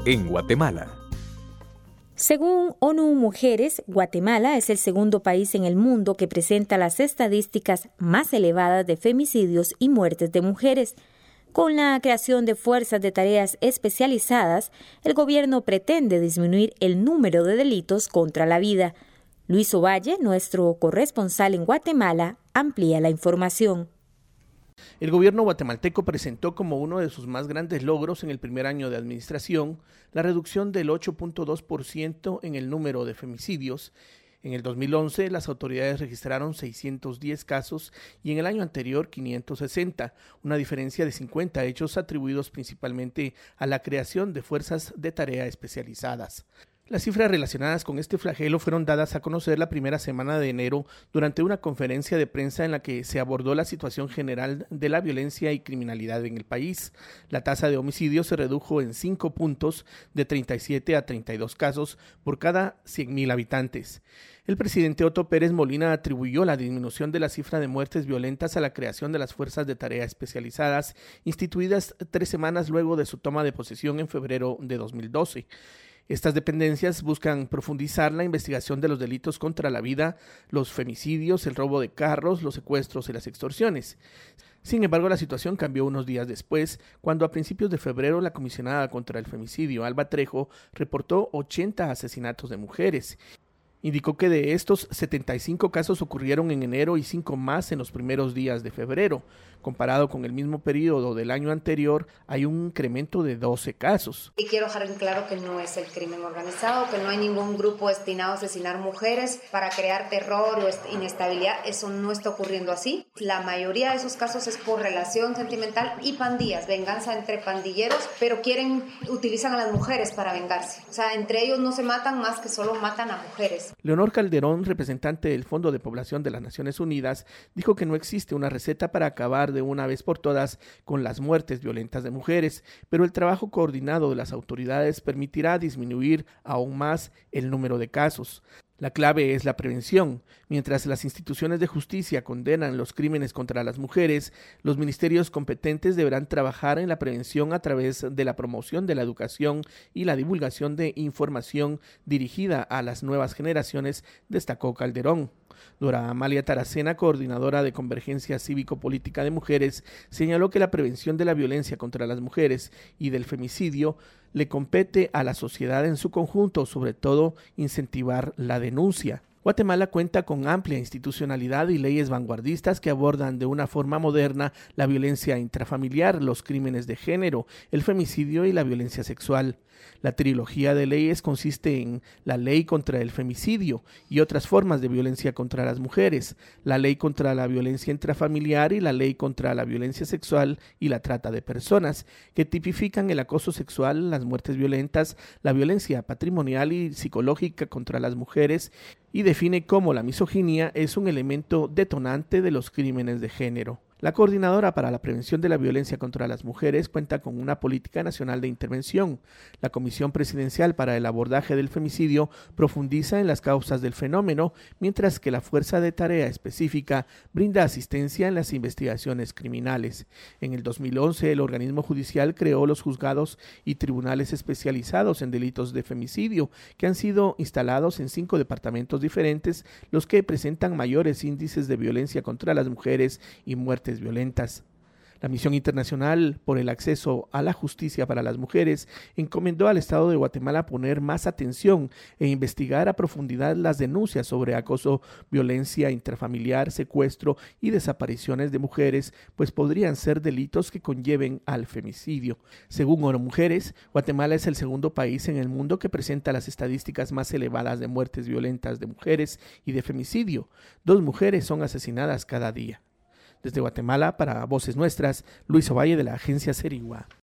en Guatemala. Según ONU Mujeres, Guatemala es el segundo país en el mundo que presenta las estadísticas más elevadas de femicidios y muertes de mujeres. Con la creación de fuerzas de tareas especializadas, el gobierno pretende disminuir el número de delitos contra la vida. Luis Ovalle, nuestro corresponsal en Guatemala, amplía la información. El gobierno guatemalteco presentó como uno de sus más grandes logros en el primer año de administración la reducción del 8.2% en el número de femicidios. En el 2011 las autoridades registraron 610 casos y en el año anterior 560, una diferencia de 50 hechos atribuidos principalmente a la creación de fuerzas de tarea especializadas. Las cifras relacionadas con este flagelo fueron dadas a conocer la primera semana de enero durante una conferencia de prensa en la que se abordó la situación general de la violencia y criminalidad en el país. La tasa de homicidios se redujo en 5 puntos, de 37 a 32 casos por cada 100,000 habitantes. El presidente Otto Pérez Molina atribuyó la disminución de la cifra de muertes violentas a la creación de las fuerzas de tarea especializadas, instituidas 3 semanas luego de su toma de posesión en febrero de 2012. Estas dependencias buscan profundizar la investigación de los delitos contra la vida, los femicidios, el robo de carros, los secuestros y las extorsiones. Sin embargo, la situación cambió unos días después, cuando a principios de febrero la comisionada contra el femicidio, Alba Trejo, reportó 80 asesinatos de mujeres. Indicó que de estos 75 casos ocurrieron en enero y 5 más en los primeros días de febrero. Comparado con el mismo periodo del año anterior, hay un incremento de 12 casos. Y quiero dejar en claro que no es el crimen organizado, que no hay ningún grupo destinado a asesinar mujeres para crear terror o inestabilidad. Eso no está ocurriendo así. La mayoría de esos casos es por relación sentimental y pandillas, venganza entre pandilleros, pero utilizan a las mujeres para vengarse. O sea, entre ellos no se matan más que solo matan a mujeres. Leonor Calderón, representante del Fondo de Población de las Naciones Unidas, dijo que no existe una receta para acabar de una vez por todas con las muertes violentas de mujeres, pero el trabajo coordinado de las autoridades permitirá disminuir aún más el número de casos. La clave es la prevención. Mientras las instituciones de justicia condenan los crímenes contra las mujeres, los ministerios competentes deberán trabajar en la prevención a través de la promoción de la educación y la divulgación de información dirigida a las nuevas generaciones, destacó Calderón. Dora Amalia Taracena, coordinadora de Convergencia Cívico-Política de Mujeres, señaló que la prevención de la violencia contra las mujeres y del femicidio le compete a la sociedad en su conjunto, sobre todo incentivar la denuncia. Guatemala cuenta con amplia institucionalidad y leyes vanguardistas que abordan de una forma moderna la violencia intrafamiliar, los crímenes de género, el femicidio y la violencia sexual. La trilogía de leyes consiste en la ley contra el femicidio y otras formas de violencia contra las mujeres, la ley contra la violencia intrafamiliar y la ley contra la violencia sexual y la trata de personas, que tipifican el acoso sexual, las muertes violentas, la violencia patrimonial y psicológica contra las mujeres y define cómo la misoginia es un elemento detonante de los crímenes de género. La Coordinadora para la Prevención de la Violencia contra las Mujeres cuenta con una política nacional de intervención. La Comisión Presidencial para el Abordaje del Femicidio profundiza en las causas del fenómeno, mientras que la Fuerza de Tarea Específica brinda asistencia en las investigaciones criminales. En el 2011, el organismo judicial creó los juzgados y tribunales especializados en delitos de femicidio, que han sido instalados en 5 departamentos diferentes, los que presentan mayores índices de violencia contra las mujeres y muertes violentas. La Misión Internacional por el Acceso a la Justicia para las Mujeres encomendó al Estado de Guatemala poner más atención e investigar a profundidad las denuncias sobre acoso, violencia intrafamiliar, secuestro y desapariciones de mujeres, pues podrían ser delitos que conlleven al femicidio. Según ONU Mujeres, Guatemala es el segundo país en el mundo que presenta las estadísticas más elevadas de muertes violentas de mujeres y de femicidio. 2 mujeres son asesinadas cada día. Desde Guatemala, para Voces Nuestras, Luis Ovalle, de la agencia Cerigua.